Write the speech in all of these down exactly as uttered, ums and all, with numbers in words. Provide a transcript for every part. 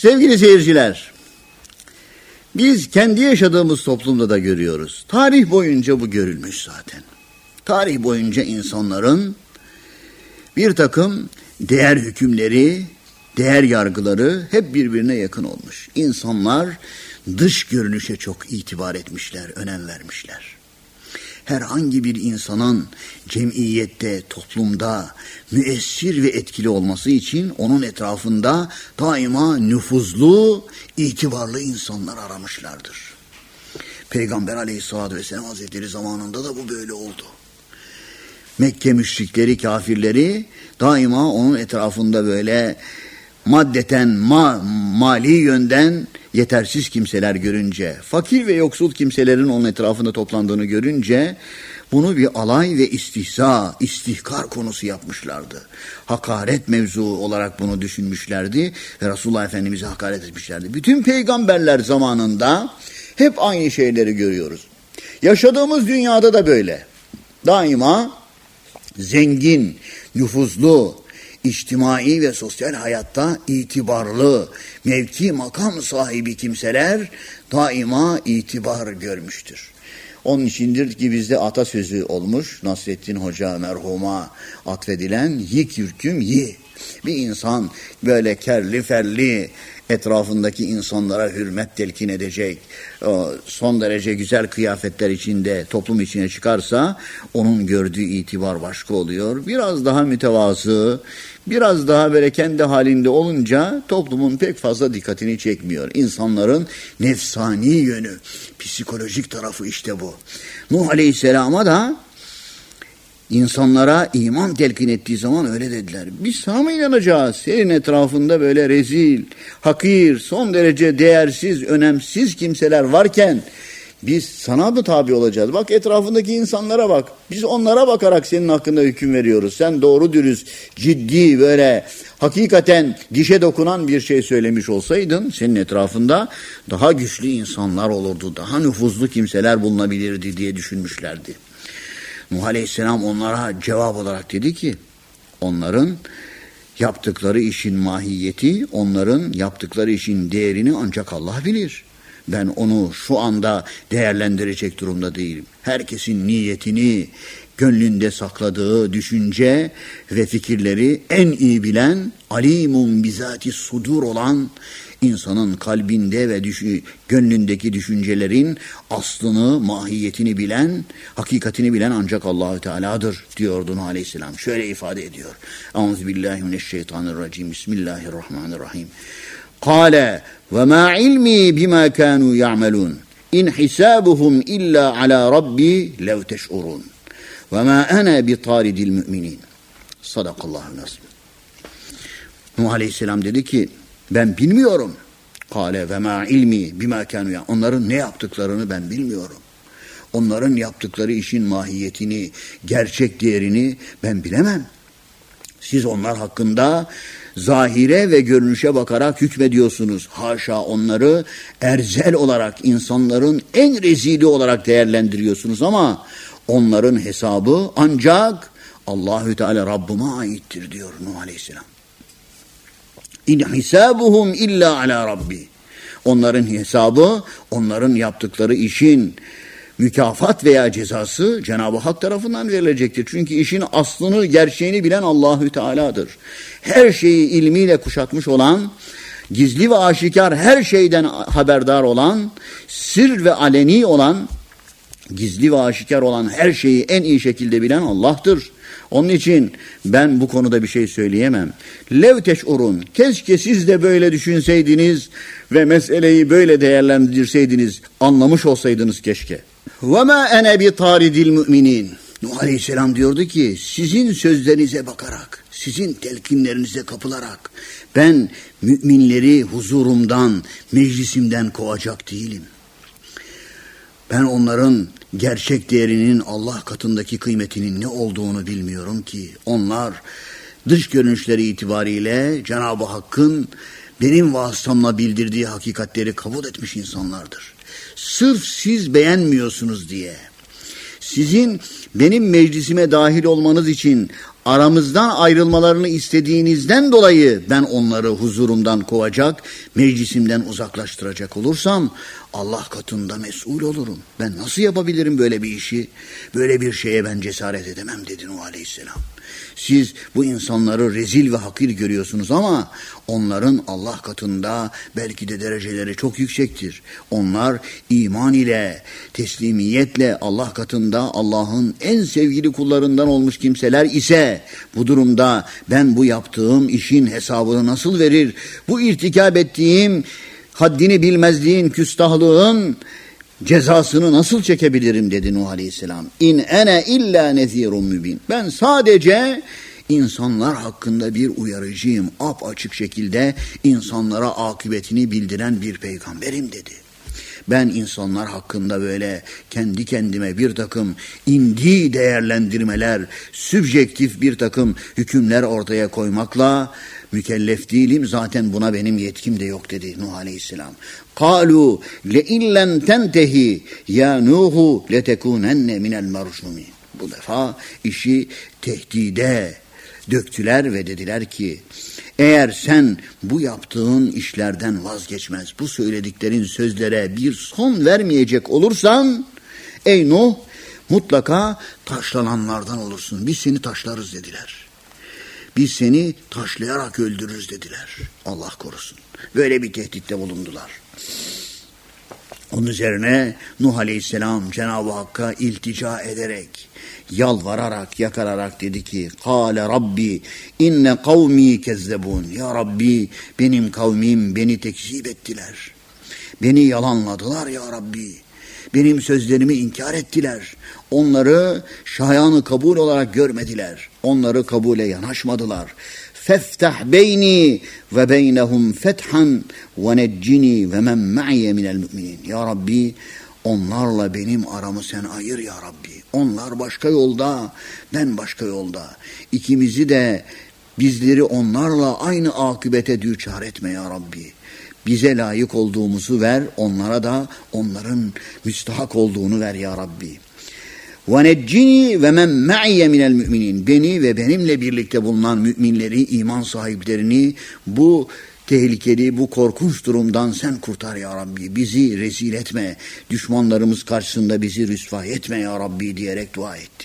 Sevgili seyirciler, biz kendi yaşadığımız toplumda da görüyoruz. Tarih boyunca bu görülmüş zaten. Tarih boyunca insanların bir takım değer hükümleri, değer yargıları hep birbirine yakın olmuş. İnsanlar dış görünüşe çok itibar etmişler, önem vermişler. Herhangi bir insanın cemiyette, toplumda müessir ve etkili olması için onun etrafında daima nüfuzlu, itibarlı insanlar aramışlardır. Peygamber Aleyhisselatü Vesselam Hazretleri zamanında da bu böyle oldu. Mekke müşrikleri, kafirleri daima onun etrafında böyle maddeten, ma, mali yönden yetersiz kimseler görünce, fakir ve yoksul kimselerin onun etrafında toplandığını görünce bunu bir alay ve istihza, istihkar konusu yapmışlardı. Hakaret mevzu olarak bunu düşünmüşlerdi ve Resulullah Efendimiz'e hakaret etmişlerdi. Bütün peygamberler zamanında hep aynı şeyleri görüyoruz. Yaşadığımız dünyada da böyle. Daima zengin, nüfuzlu, İçtimai ve sosyal hayatta itibarlı, mevki makam sahibi kimseler daima itibar görmüştür. Onun içindir ki bizde atasözü olmuş, Nasrettin Hoca merhuma atfedilen yik yürküm yi. Bir insan böyle kerli ferli etrafındaki insanlara hürmet telkin edecek, son derece güzel kıyafetler içinde toplum içine çıkarsa onun gördüğü itibar başka oluyor. Biraz daha mütevazı, biraz daha böyle kendi halinde olunca toplumun pek fazla dikkatini çekmiyor. İnsanların nefsani yönü, psikolojik tarafı işte bu. Nuh Aleyhisselam'a da İnsanlara iman telkin ettiği zaman öyle dediler. Biz sana mı inanacağız? Senin etrafında böyle rezil, hakir, son derece değersiz, önemsiz kimseler varken biz sana mı tabi olacağız? Bak etrafındaki insanlara bak. Biz onlara bakarak senin hakkında hüküm veriyoruz. Sen doğru dürüst, ciddi, böyle hakikaten dişe dokunan bir şey söylemiş olsaydın senin etrafında daha güçlü insanlar olurdu. Daha nüfuzlu kimseler bulunabilirdi diye düşünmüşlerdi. Nuh Aleyhisselam onlara cevap olarak dedi ki, onların yaptıkları işin mahiyeti, onların yaptıkları işin değerini ancak Allah bilir. Ben onu şu anda değerlendirecek durumda değilim. Herkesin niyetini, gönlünde sakladığı düşünce ve fikirleri en iyi bilen, alimun bizati sudur olan, insanın kalbinde ve düşü, gönlündeki düşüncelerin aslını, mahiyetini bilen, hakikatini bilen ancak Allahü Teala'dır diyordu Nuh Aleyhisselam. Şöyle ifade ediyor. Euzubillahimineşşeytanirracim. Bismillahirrahmanirrahim. Kâle ve mâ ilmî bimâ kânû ya'melûn. İn hisâbuhum illâ alâ rabbi lev teş'urûn. Ve mâ ene bitâridil mü'minîn. Sadakallahu nasib. Nuh Aleyhisselam dedi ki, ben bilmiyorum. Kâle ve mâ ilmi bimâ kânû. Onların ne yaptıklarını ben bilmiyorum. Onların yaptıkları işin mahiyetini, gerçek değerini ben bilemem. Siz onlar hakkında zahire ve görünüşe bakarak hükmediyorsunuz. Haşa onları erzel olarak, insanların en rezili olarak değerlendiriyorsunuz ama onların hesabı ancak Allahü Teala Rabbime aittir diyor Nuh Aleyhisselam. İn hisabuhum illa ala rabbi. Onların hesabı, onların yaptıkları işin mükafat veya cezası Cenab-ı Hak tarafından verilecektir. Çünkü işin aslını, gerçeğini bilen Allahü Teala'dır. Her şeyi ilmiyle kuşatmış olan, gizli ve aşikar her şeyden haberdar olan, sır ve aleni olan, gizli ve aşikar olan her şeyi en iyi şekilde bilen Allah'tır. Onun için ben bu konuda bir şey söyleyemem. Lev teş'urun. Keşke siz de böyle düşünseydiniz ve meseleyi böyle değerlendirseydiniz, anlamış olsaydınız keşke. Ve ma ene bi taridil müminin. Nuh Aleyhisselam diyordu ki, sizin sözlerinize bakarak, sizin telkinlerinize kapılarak ben müminleri huzurumdan, meclisimden kovacak değilim. Ben onların gerçek değerinin Allah katındaki kıymetinin ne olduğunu bilmiyorum ki. Onlar dış görünüşleri itibariyle Cenab-ı Hakk'ın benim vasıtamla bildirdiği hakikatleri kabul etmiş insanlardır. Sırf siz beğenmiyorsunuz diye, sizin benim meclisime dahil olmanız için aramızdan ayrılmalarını istediğinizden dolayı ben onları huzurumdan kovacak, meclisimden uzaklaştıracak olursam Allah katında mesul olurum. Ben nasıl yapabilirim böyle bir işi? Böyle bir şeye ben cesaret edemem dedi Nuh Aleyhisselam. Siz bu insanları rezil ve hakir görüyorsunuz ama onların Allah katında belki de dereceleri çok yüksektir. Onlar iman ile, teslimiyetle Allah katında Allah'ın en sevgili kullarından olmuş kimseler ise bu durumda ben bu yaptığım işin hesabını nasıl verir? Bu irtikab ettiğim haddini bilmezliğin, küstahlığın cezasını nasıl çekebilirim dedi Nuh Aleyhisselam. İn ene illa nezirun mübin. Ben sadece insanlar hakkında bir uyarıcıyım. Apaçık şekilde insanlara akıbetini bildiren bir peygamberim dedi. Ben insanlar hakkında böyle kendi kendime bir takım indi değerlendirmeler, sübjektif bir takım hükümler ortaya koymakla mükellef değilim. Zaten buna benim yetkim de yok dedi Nuh Aleyhisselam. قَالُوا لَاِنْ لَمْ تَنْتَهِ يَا نُوهُ لَتَكُونَنَّ مِنَ الْمَرْجُومِينَ. Bu defa işi tehdide döktüler ve dediler ki eğer sen bu yaptığın işlerden vazgeçmez, bu söylediklerin sözlere bir son vermeyecek olursan ey Nuh mutlaka taşlananlardan olursun. Biz seni taşlarız dediler. Biz seni taşlayarak öldürürüz dediler. Allah korusun. Böyle bir tehditte bulundular. Onun üzerine Nuh Aleyhisselam Cenab-ı Hakk'a iltica ederek, yalvararak, yakararak dedi ki Kâle Rabbi inne kavmi kezzebun. Ya Rabbi benim kavmim beni tekzip ettiler. Beni yalanladılar ya Rabbi. Benim sözlerimi inkar ettiler. Onları şayanı kabul olarak görmediler. Onları kabule yanaşmadılar. فَافْتَحْ بَيْنِي وَبَيْنَهُمْ فَتْحًا وَنَجِّنِي وَمَنْ مَعِيَ مِنَ الْمُؤْمِنِينَ. Ya Rabbi onlarla benim aramı sen ayır ya Rabbi. Onlar başka yolda, ben başka yolda. İkimizi de bizleri onlarla aynı akıbete düçar etme ya Rabbi. Bize layık olduğumuzu ver, onlara da onların müstahak olduğunu ver ya Rabbi. وَنَجِّنِي وَمَنْ مَعِيَ مِنَ الْمُؤْمِنِينَ. Beni ve benimle birlikte bulunan müminleri, iman sahiplerini bu tehlikeli, bu korkunç durumdan sen kurtar ya Rabbi. Bizi rezil etme, düşmanlarımız karşısında bizi rüsva etme ya Rabbi diyerek dua etti.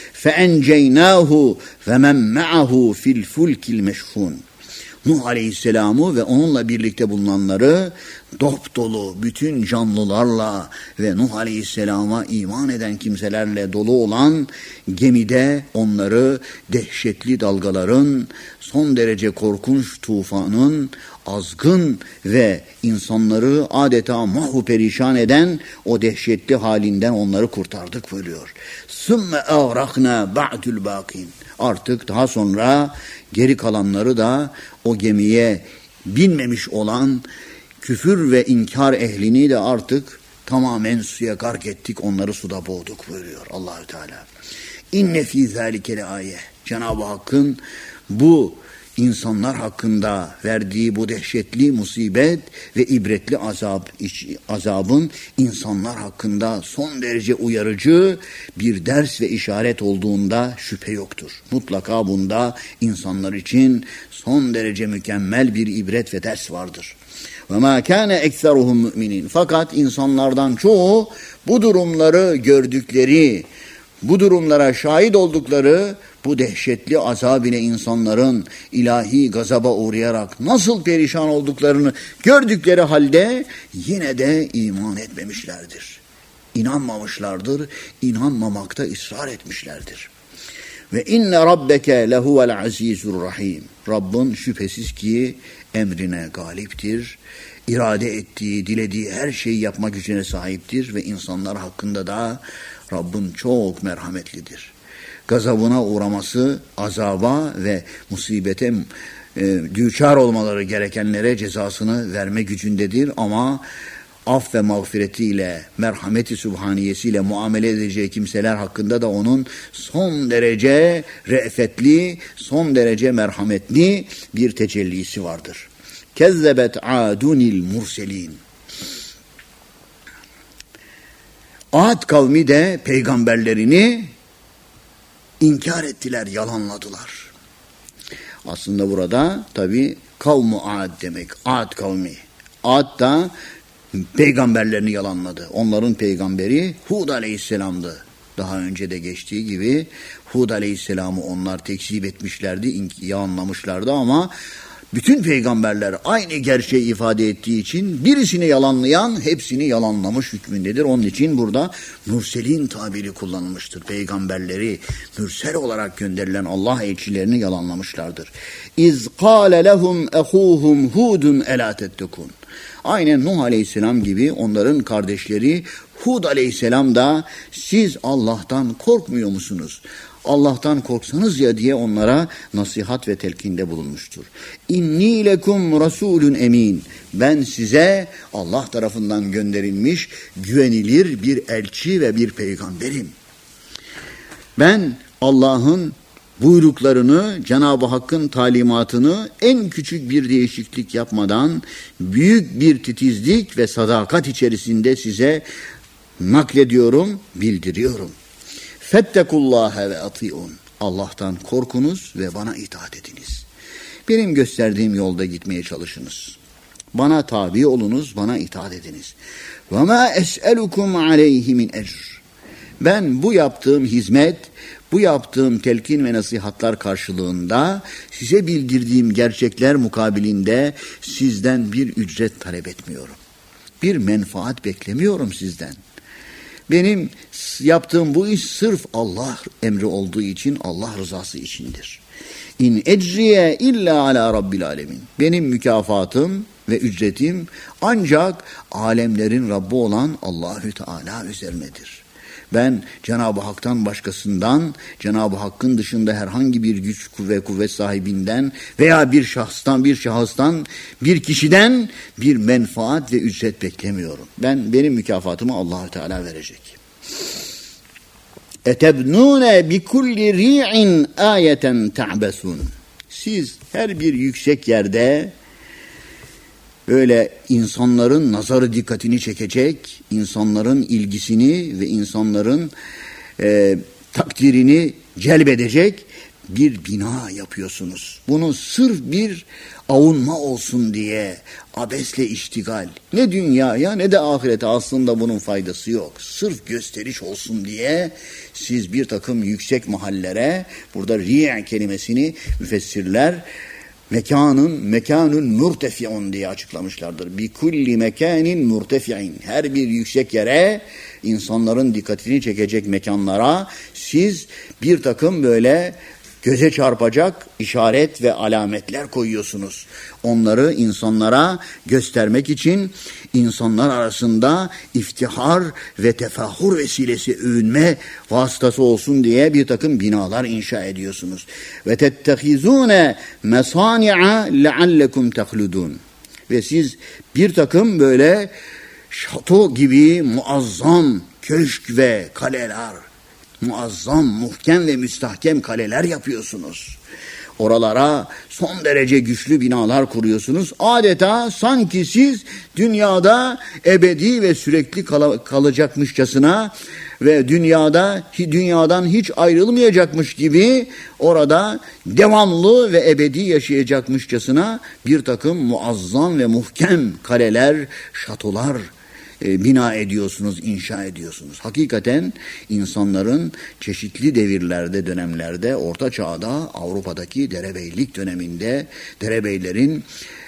فَاَنْجَيْنَاهُ وَمَنْ مَعَهُ فِي الْفُلْكِ الْمَشْحُونَ. Nuh Aleyhisselam'ı ve onunla birlikte bulunanları dop dolu bütün canlılarla ve Nuh Aleyhisselam'a iman eden kimselerle dolu olan gemide onları dehşetli dalgaların, son derece korkunç tufanın, azgın ve insanları adeta mahvu perişan eden o dehşetli halinden onları kurtardık buyuruyor. ثُمَّ اَغْرَقْنَا بَعْدُ الْبَاقِينَ. Artık daha sonra geri kalanları da o gemiye binmemiş olan küfür ve inkar ehlini de artık tamamen suya gark ettik, onları suda boğduk buyuruyor Allahü Teala. İnne fî zâlike leâye. Cenab-ı Hakk'ın bu insanlar hakkında verdiği bu dehşetli musibet ve ibretli azab, azabın insanlar hakkında son derece uyarıcı bir ders ve işaret olduğunda şüphe yoktur. Mutlaka bunda insanlar için son derece mükemmel bir ibret ve ders vardır. وَمَا كَانَ اَكْثَرُهُمْ مُؤْمِنِينَ. Fakat insanlardan çoğu bu durumları gördükleri, bu durumlara şahit oldukları bu dehşetli azab ile insanların ilahi gazaba uğrayarak nasıl perişan olduklarını gördükleri halde yine de iman etmemişlerdir. İnanmamışlardır, inanmamakta ısrar etmişlerdir. Ve inne rabbeke lehuvel azizur rahim. Rabbin şüphesiz ki emrine galiptir. İrade ettiği, dilediği her şeyi yapma gücüne sahiptir ve insanlar hakkında da Rabbin çok merhametlidir. Gazabına uğraması, azaba ve musibete e, düçar olmaları gerekenlere cezasını verme gücündedir ama af ve mağfiretiyle, merhameti sübhaniyesiyle muamele edeceği kimseler hakkında da onun son derece re'fetli, son derece merhametli bir tecellisi vardır. Kezzebet adunil murselin. Ad kavmi de peygamberlerini inkar ettiler, yalanladılar. Aslında burada tabi kavmu Ad demek. Ad kavmi. Ad da peygamberlerini yalanladı. Onların peygamberi Hud aleyhisselamdı. Daha önce de geçtiği gibi Hud aleyhisselamı onlar tekzip etmişlerdi, yalanlamışlardı ama bütün peygamberler aynı gerçeği ifade ettiği için birisini yalanlayan hepsini yalanlamış hükmündedir. Onun için burada mürselin tabiri kullanılmıştır. Peygamberleri mürsel olarak gönderilen Allah elçilerini yalanlamışlardır. İz kâle lehum ehûhum hudun elâ tettekûn. Aynen Nuh aleyhisselam gibi onların kardeşleri Hud aleyhisselam da siz Allah'tan korkmuyor musunuz? Allah'tan korksanız ya diye onlara nasihat ve telkinde bulunmuştur. İnni lekum rasulun emin. Ben size Allah tarafından gönderilmiş güvenilir bir elçi ve bir peygamberim. Ben Allah'ın buyruklarını, Cenab-ı Hakk'ın talimatını en küçük bir değişiklik yapmadan büyük bir titizlik ve sadakat içerisinde size naklediyorum, bildiriyorum. Fettekullâhe ve ati'un. Allah'tan korkunuz ve bana itaat ediniz. Benim gösterdiğim yolda gitmeye çalışınız. Bana tabi olunuz, bana itaat ediniz. Ve mâ es'elukum aleyhi min ecr. Ben bu yaptığım hizmet, bu yaptığım telkin ve nasihatlar karşılığında size bildirdiğim gerçekler mukabilinde sizden bir ücret talep etmiyorum. Bir menfaat beklemiyorum sizden. Benim yaptığım bu iş sırf Allah emri olduğu için, Allah rızası içindir. İn ecriye illa ala rabbil alemin. Benim mükafatım ve ücretim ancak alemlerin Rabbi olan Allahü Teala üzerinedir. Ben Cenab-ı Hak'tan başkasından, Cenab-ı Hakk'ın dışında herhangi bir güç ve kuvvet sahibinden veya bir şahıstan, bir şahıstan, bir kişiden bir menfaat ve ücret beklemiyorum. Ben benim mükafatımı Allah Teala verecek. Etebnune bi kulli ri'in ayeten ta'besun. Siz her bir yüksek yerde böyle insanların nazarı dikkatini çekecek, insanların ilgisini ve insanların e, takdirini celbedecek bir bina yapıyorsunuz. Bunu sırf bir avunma olsun diye abesle iştigal. Ne dünyaya ne de ahirete aslında bunun faydası yok. Sırf gösteriş olsun diye siz bir takım yüksek mahallere, burada ri'a kelimesini müfessirler mekanın mekanun murtefi'un diye açıklamışlardır. Bi kulli mekanin murtefi'in. Her bir yüksek yere, insanların dikkatini çekecek mekanlara siz bir takım böyle göze çarpacak işaret ve alametler koyuyorsunuz. Onları insanlara göstermek için insanlar arasında iftihar ve tefahur vesilesi, övünme vasıtası olsun diye bir takım binalar inşa ediyorsunuz. Ve tettehizune mesani'a leallekum tehludun. Ve siz bir takım böyle şato gibi muazzam köşk ve kaleler, muazzam, muhkem ve müstahkem kaleler yapıyorsunuz. Oralara son derece güçlü binalar kuruyorsunuz. Adeta sanki siz dünyada ebedi ve sürekli kal- kalacakmışçasına ve dünyada dünyadan hiç ayrılmayacakmış gibi orada devamlı ve ebedi yaşayacakmışçasına bir takım muazzam ve muhkem kaleler, şatolar bina ediyorsunuz, inşa ediyorsunuz. Hakikaten insanların çeşitli devirlerde, dönemlerde, Orta Çağ'da, Avrupa'daki derebeylik döneminde, derebeylerin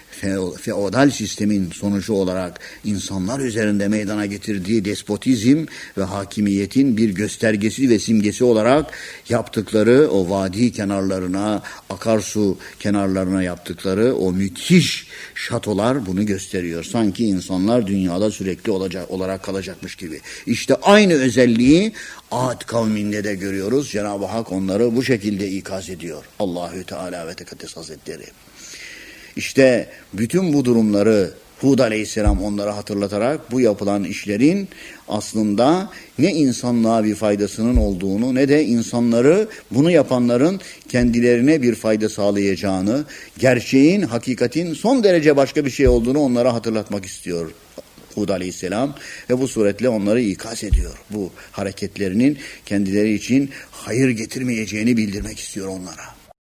feodal sistemin sonucu olarak insanlar üzerinde meydana getirdiği despotizm ve hakimiyetin bir göstergesi ve simgesi olarak yaptıkları o vadi kenarlarına, akarsu kenarlarına yaptıkları o müthiş şatolar bunu gösteriyor. Sanki insanlar dünyada sürekli olacak, olarak kalacakmış gibi. İşte aynı özelliği Ad kavminde de görüyoruz. Cenab-ı Hak onları bu şekilde ikaz ediyor. Allahü Teala ve Tekaddes Hazretleri. İşte bütün bu durumları Hud aleyhisselam onlara hatırlatarak bu yapılan işlerin aslında ne insanlığa bir faydasının olduğunu ne de insanları, bunu yapanların kendilerine bir fayda sağlayacağını, gerçeğin, hakikatin son derece başka bir şey olduğunu onlara hatırlatmak istiyor Hud aleyhisselam ve bu suretle onları ikaz ediyor. Bu hareketlerinin kendileri için hayır getirmeyeceğini bildirmek istiyor onlara.